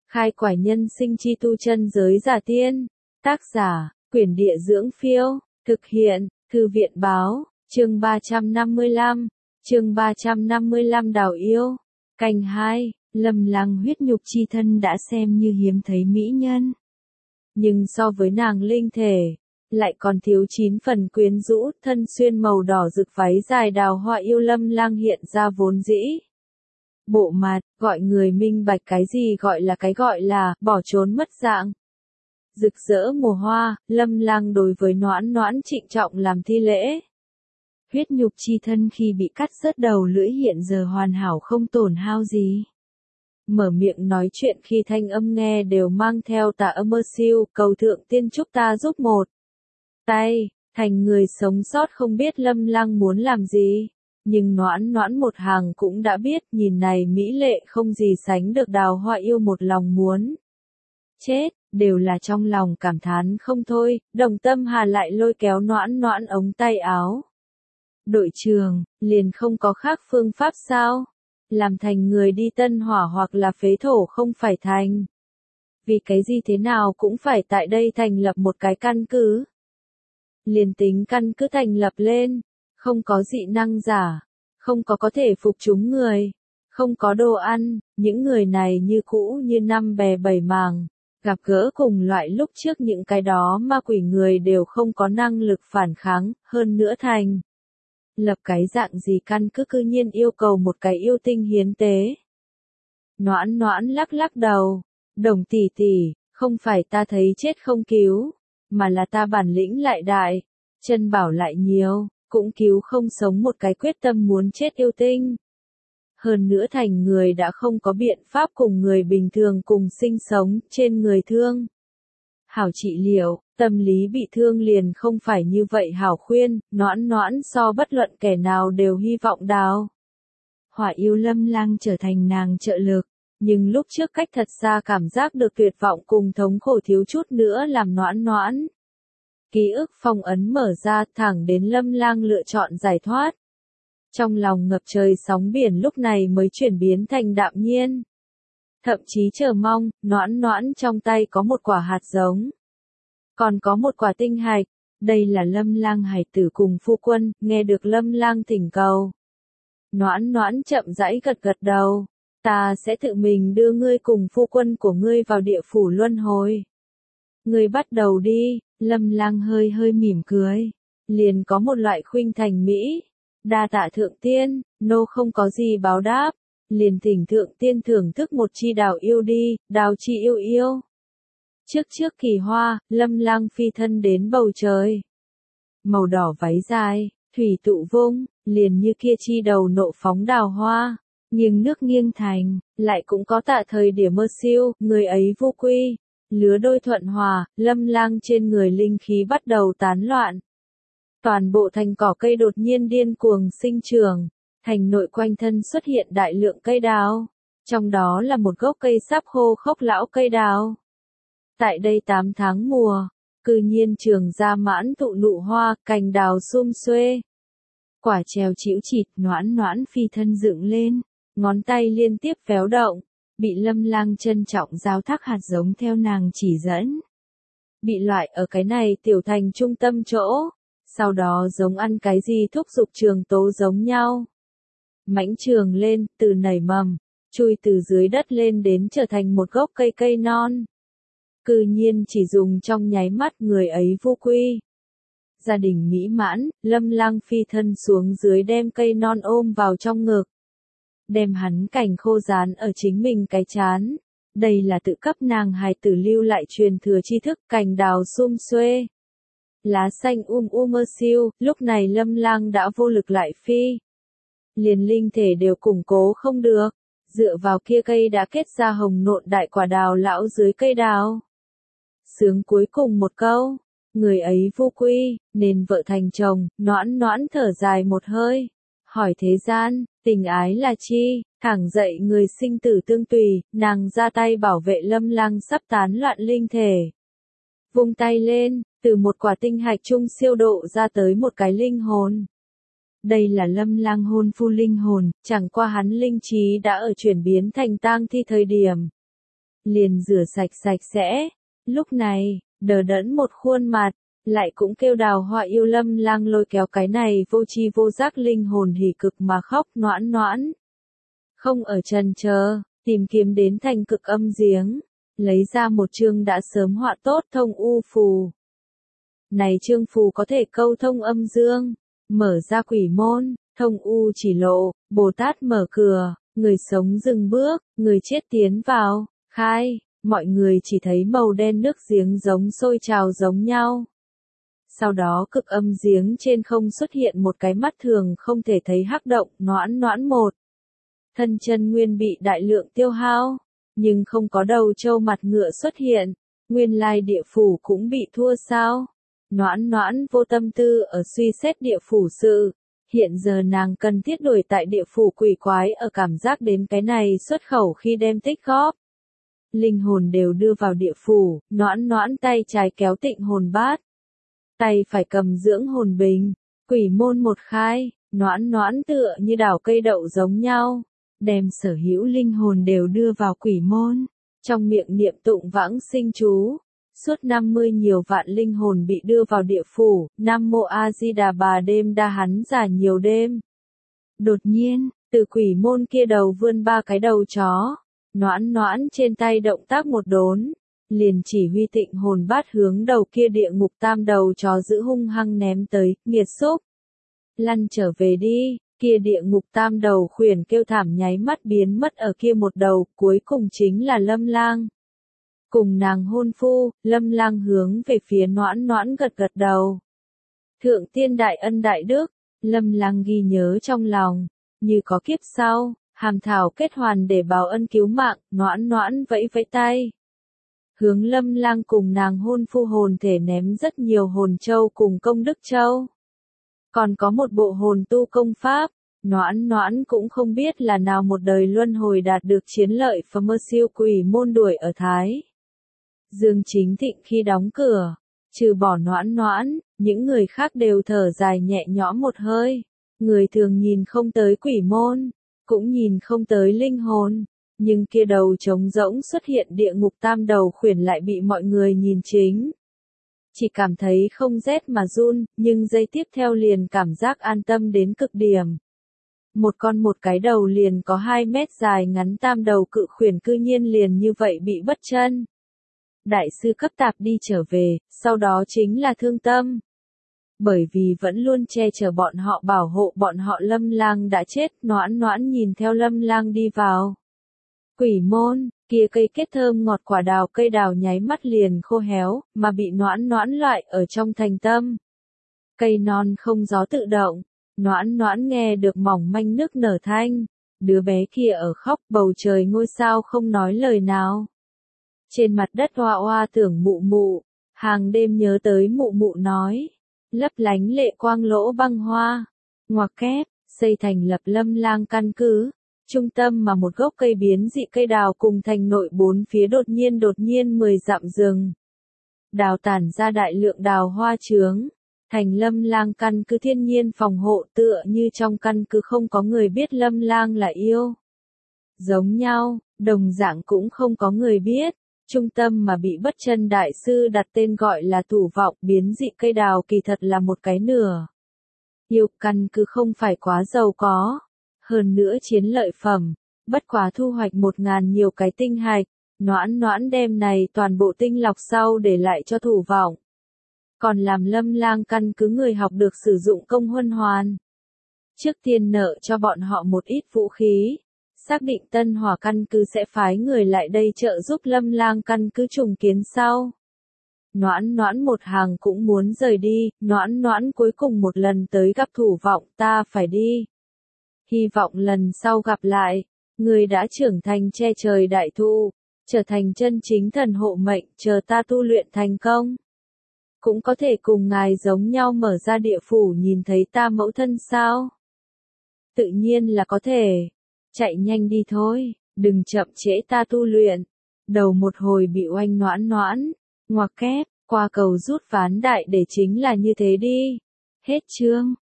Khai quải nhân sinh chi tu chân giới giả tiên. Tác giả, Quyển Địa Dưỡng Phiêu. Thực hiện, Thư viện Báo. Chương 355. Chương 355 Đào Yêu. Canh 2. Lâm Lăng huyết nhục chi thân đã xem như hiếm thấy mỹ nhân. Nhưng so với nàng linh thể, lại còn thiếu 9 phần quyến rũ, thân xuyên màu đỏ rực váy dài đào hoa yêu Lâm Lăng hiện ra vốn dĩ. Bộ mặt, gọi người minh bạch cái gì gọi là, bỏ trốn mất dạng. Rực rỡ mùa hoa, Lâm Lăng đối với Noãn Noãn trịnh trọng làm thi lễ. Huyết nhục chi thân khi bị cắt rớt đầu lưỡi hiện giờ hoàn hảo không tổn hao gì. Mở miệng nói chuyện khi thanh âm nghe đều mang theo tà âm mơ siêu, cầu thượng tiên chúc ta giúp một tay, thành người sống sót không biết Lâm Lăng muốn làm gì. Nhưng Noãn Noãn một hàng cũng đã biết, nhìn này mỹ lệ không gì sánh được đào hoa yêu một lòng muốn chết, đều là trong lòng cảm thán không thôi, đồng tâm hà lại lôi kéo Noãn Noãn ống tay áo. Đội trưởng, liền không có khác phương pháp sao? Làm thành người đi tân hỏa hoặc là phế thổ không phải thành. Vì cái gì thế nào cũng phải tại đây thành lập một cái căn cứ. Liền tính căn cứ thành lập lên, không có dị năng giả, không có thể phục chúng người, không có đồ ăn, những người này như cũ như năm bè bảy mảng, gặp gỡ cùng loại lúc trước những cái đó ma quỷ người đều không có năng lực phản kháng, hơn nữa thành. Lập cái dạng gì căn cứ cư nhiên yêu cầu một cái yêu tinh hiến tế. Noãn Noãn lắc lắc đầu, Đồng tỷ tỷ, không phải ta thấy chết không cứu, mà là ta bản lĩnh lại đại, chân bảo lại nhiều, cũng cứu không sống một cái quyết tâm muốn chết yêu tinh. Hơn nữa thành người đã không có biện pháp cùng người bình thường cùng sinh sống, trên người thương. Hảo trị liệu, tâm lý bị thương liền không phải như vậy hảo khuyên, Noãn Noãn so bất luận kẻ nào đều hy vọng đào hỏa yêu Lâm Lăng trở thành nàng trợ lực, nhưng lúc trước cách thật xa cảm giác được tuyệt vọng cùng thống khổ thiếu chút nữa làm Noãn Noãn. Ký ức phong ấn mở ra thẳng đến Lâm Lăng lựa chọn giải thoát. Trong lòng ngập trời sóng biển lúc này mới chuyển biến thành đạm nhiên. Thậm chí chờ mong, Noãn Noãn trong tay có một quả hạt giống. Còn có một quả tinh hạch, đây là Lâm Lăng hải tử cùng phu quân, nghe được Lâm Lăng thỉnh cầu. Noãn Noãn chậm rãi gật gật đầu, ta sẽ tự mình đưa ngươi cùng phu quân của ngươi vào địa phủ luân hồi. Ngươi bắt đầu đi, Lâm Lăng hơi hơi mỉm cười, liền có một loại khuynh thành mỹ. Đa tạ thượng tiên, nô không có gì báo đáp, liền thỉnh thượng tiên thưởng thức một chi đào yêu đi, đào chi yêu yêu. Trước kỳ hoa, Lâm Lăng phi thân đến bầu trời. Màu đỏ váy dài, thủy tụ vung, liền như kia chi đầu nộ phóng đào hoa, nghiêng nước nghiêng thành, lại cũng có tạ thời điểm mơ siêu, người ấy vô quy, lứa đôi thuận hòa, Lâm Lăng trên người linh khí bắt đầu tán loạn. Toàn bộ thành cỏ cây đột nhiên điên cuồng sinh trưởng, thành nội quanh thân xuất hiện đại lượng cây đào, trong đó là một gốc cây sắp khô khốc lão cây đào. Tại đây 8 tháng mùa, cư nhiên trường ra mãn thụ nụ hoa, cành đào sum xuê. Quả trèo chĩu chịt, Noãn Noãn phi thân dựng lên, ngón tay liên tiếp véo động, bị Lâm Lăng trân trọng giao thác hạt giống theo nàng chỉ dẫn. Bị loại ở cái này tiểu thành trung tâm chỗ, sau đó giống ăn cái gì thúc giục trường tố giống nhau. Mãnh trường lên, từ nảy mầm, chui từ dưới đất lên đến trở thành một gốc cây non. Cư nhiên chỉ dùng trong nháy mắt người ấy vô quy. Gia đình mỹ mãn, Lâm Lăng phi thân xuống dưới đem cây non ôm vào trong ngực. Đem hắn cảnh khô dán ở chính mình cái chán. Đây là tự cấp nàng hài tử lưu lại truyền thừa tri thức cành đào sum xuê. Lá xanh mơ siêu, lúc này Lâm Lăng đã vô lực lại phi. Liền linh thể đều củng cố không được, dựa vào kia cây đã kết ra hồng nộn đại quả đào lão dưới cây đào. Sướng cuối cùng một câu, người ấy vô quy, nên vợ thành chồng, Noãn Noãn thở dài một hơi. Hỏi thế gian, tình ái là chi, thẳng dậy người sinh tử tương tùy, nàng ra tay bảo vệ Lâm Lăng sắp tán loạn linh thể. Vung tay lên, từ một quả tinh hạch trung siêu độ ra tới một cái linh hồn. Đây là Lâm Lăng hôn phu linh hồn, chẳng qua hắn linh trí đã ở chuyển biến thành tang thi thời điểm. liền rửa sạch sạch sẽ. Lúc này, đờ đẫn một khuôn mặt, lại cũng kêu Đào Hoa yêu Lâm Lang lôi kéo cái này vô tri vô giác linh hồn hỉ cực mà khóc noãn noãn. Không ở chần chờ, tìm kiếm đến thành cực âm giếng, lấy ra một chương đã sớm họa tốt thông u phù. Này chương phù có thể câu thông âm dương, mở ra quỷ môn, thông u chỉ lộ, Bồ Tát mở cửa, người sống dừng bước, người chết tiến vào, khai, mọi người chỉ thấy màu đen nước giếng giống sôi trào giống nhau. Sau đó cực âm giếng trên không xuất hiện một cái mắt thường không thể thấy hắc động noãn noãn một. Thân chân nguyên bị đại lượng tiêu hao, nhưng không có đầu trâu mặt ngựa xuất hiện, nguyên lai địa phủ cũng bị thua sao. Noãn noãn vô tâm tư ở suy xét địa phủ sự, hiện giờ nàng cần thiết đuổi tại địa phủ quỷ quái ở cảm giác đến cái này xuất khẩu khi đem tích góp. Linh hồn đều đưa vào địa phủ, noãn noãn tay trái kéo tịnh hồn bát. Tay phải cầm dưỡng hồn bình, quỷ môn một khai, noãn noãn tựa như đảo cây đậu giống nhau, đem sở hữu linh hồn đều đưa vào quỷ môn, trong miệng niệm tụng vãng sinh chú. Suốt 50 nhiều vạn linh hồn bị đưa vào địa phủ, Nam Mô A Di Đà Bà đêm đa hắn giả nhiều đêm. Đột nhiên, từ quỷ môn kia đầu vươn 3 cái đầu chó, noãn noãn trên tay động tác một đốn, liền chỉ huy tịnh hồn bát hướng đầu kia địa ngục tam đầu chó giữ hung hăng ném tới, nghiệt xúc. Lăn trở về đi, kia địa ngục tam đầu khuyển kêu thảm nháy mắt biến mất ở kia một đầu, cuối cùng chính là Lâm Lang. Cùng nàng hôn phu, Lâm Lang hướng về phía noãn noãn gật gật đầu. Thượng tiên đại ân đại đức, Lâm Lang ghi nhớ trong lòng, như có kiếp sau, hàm thảo kết hoàn để báo ân cứu mạng, noãn noãn vẫy vẫy tay. Hướng Lâm Lang cùng nàng hôn phu hồn thể ném rất nhiều hồn châu cùng công đức châu. Còn có một bộ hồn tu công pháp, noãn noãn cũng không biết là nào một đời luân hồi đạt được chiến lợi và mơ siêu quỷ môn đuổi ở Thái Dương Chính Thịnh khi đóng cửa, trừ bỏ noãn noãn, những người khác đều thở dài nhẹ nhõm một hơi. Người thường nhìn không tới quỷ môn, cũng nhìn không tới linh hồn, nhưng kia đầu trống rỗng xuất hiện địa ngục tam đầu khuyển lại bị mọi người nhìn chính. Chỉ cảm thấy không rét mà run, nhưng giây tiếp theo liền cảm giác an tâm đến cực điểm. Một cái đầu liền có 2 mét dài ngắn tam đầu cự khuyển cư nhiên liền như vậy bị bất chân. Đại sư cấp tạp đi trở về, sau đó chính là thương tâm. Bởi vì vẫn luôn che chở bọn họ bảo hộ bọn họ Lâm Lang đã chết, noãn noãn nhìn theo Lâm Lang đi vào. Quỷ môn, kia cây kết thơm ngọt quả đào cây đào nháy mắt liền khô héo, mà bị noãn noãn loại ở trong thành tâm. Cây non không gió tự động, noãn noãn nghe được mỏng manh nước nở thanh, đứa bé kia ở khóc bầu trời ngôi sao không nói lời nào. Trên mặt đất hoa hoa tưởng mụ mụ, hàng đêm nhớ tới mụ mụ nói, lấp lánh lệ quang lỗ băng hoa, ngoặc kép, xây thành lập Lâm Lang căn cứ. Trung tâm mà một gốc cây biến dị cây đào cùng thành nội 4 phía đột nhiên 10 dặm rừng. Đào tản ra đại lượng đào hoa chướng, thành Lâm Lang căn cứ thiên nhiên phòng hộ tựa như trong căn cứ không có người biết Lâm Lang là yêu. Giống nhau, đồng dạng cũng không có người biết, trung tâm mà bị bất chân đại sư đặt tên gọi là thủ vọng biến dị cây đào kỳ thật là một cái nửa. Yêu căn cứ không phải quá giàu có. Hơn nữa chiến lợi phẩm, bất quá thu hoạch 1000 nhiều cái tinh hạch, noãn noãn đem này toàn bộ tinh lọc sau để lại cho thủ vọng. Còn làm Lâm Lang căn cứ người học được sử dụng công huân hoàn. Trước tiên nợ cho bọn họ một ít vũ khí, xác định Tân Hòa căn cứ sẽ phái người lại đây trợ giúp Lâm Lang căn cứ trùng kiến sau. Noãn noãn một hàng cũng muốn rời đi, noãn noãn cuối cùng một lần tới gặp thủ vọng ta phải đi. Hy vọng lần sau gặp lại, người đã trưởng thành che trời đại thụ, trở thành chân chính thần hộ mệnh, chờ ta tu luyện thành công. Cũng có thể cùng ngài giống nhau mở ra địa phủ nhìn thấy ta mẫu thân sao? Tự nhiên là có thể. Chạy nhanh đi thôi, đừng chậm trễ ta tu luyện. Đầu một hồi bị oanh noãn noãn, ngoặc kép, qua cầu rút ván đại để chính là như thế đi. Hết chương.